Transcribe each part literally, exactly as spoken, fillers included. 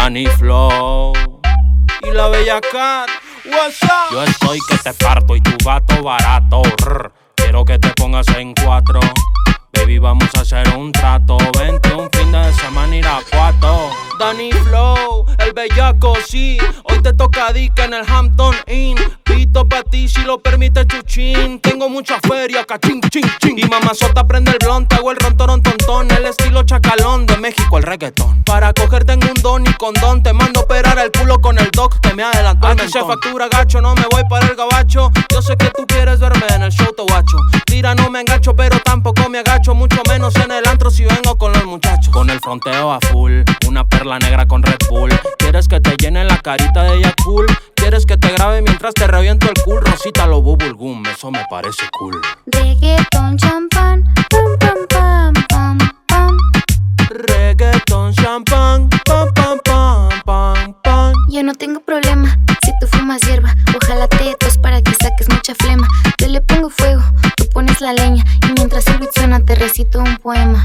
Danny Flow y la bella Cat. What's up? Yo estoy que te parto y tu vato barato. Rrr. Quiero que te pongas en cuatro. Baby, vamos a hacer un trato. Vente un fin de semana Irapuato. Danny Flow, el bellaco, sí. Hoy te toca dica en el Hampton Inn. Pito pa' ti si lo permite Chuchín. Tengo mucha feria, cachín, chin, chin. Y mamazota prende el blonde, hago el ron, toron, tontón. El estilo chacalón, de México el reggaetón. Para cogerte en un don y condón, te mando a operar el culo con el doc que me adelantó el mentón. Aquí se factura gacho, no me voy para el gabacho. Yo sé que tú quieres verme en el show, te guacho. Tira, no me engancho, pero tampoco me agacho. Mucho menos en el antro si vengo con los muchachos. Con el fronteo a full, una perla negra con Red Bull. ¿Quieres que te llene la carita de ella cool? ¿Quieres que te grabe mientras te reviento el cool? Rosita lo bubulgum, eso me parece cool. Reggaeton, champán, pam, pam, pam, pam, pam. Reggaeton, champán, pam, pam, pam, pam, pam. Yo no tengo problema si tú fumas hierba. Ojalá te tos para que saques mucha flema. Yo le pongo fuego, tú pones la leña. Y mientras el beat suena te recito un poema.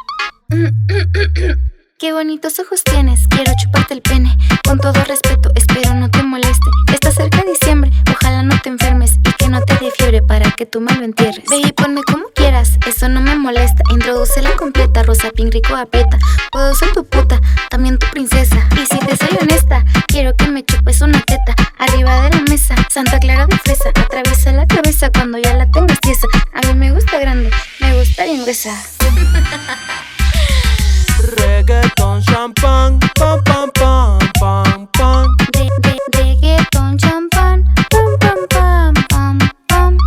Qué bonitos ojos tienes, quiero chuparte el pene. Con todo respeto, espero no te moleste. Está cerca diciembre, ojalá no te enfermes. Y que no te dé fiebre para que tú me lo entierres. Ve y ponme como quieras, eso no me molesta. Introdúcela completa, rosa, pink, rico, aprieta. Puedo ser tu puta, también tu princesa. Y si te soy honesta, quiero que me chupes una teta. Arriba de la mesa, Santa Clara de fresa. Atraviesa la cabeza cuando ya la tengas tiesa. A mí me gusta grande, me gusta bien gruesa. Reggaeton, champán, pam, pam, pam, pam, pam. De, de, reggaeton, champán, pam, pam, pam, pam, pam.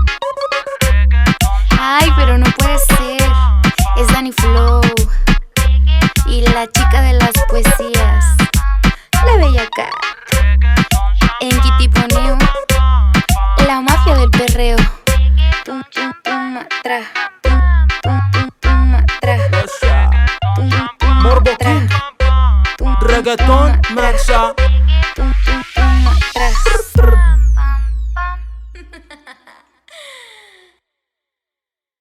Ay, pero no puede ser. Es Danny Flow y la chica de las poesías, la bella Cat. En Kitiponeo, la mafia del perreo. Tum, tum, tum, matra. Tum, tum, tum, tum, matra. Morbo King, Reggaeton, Mexa.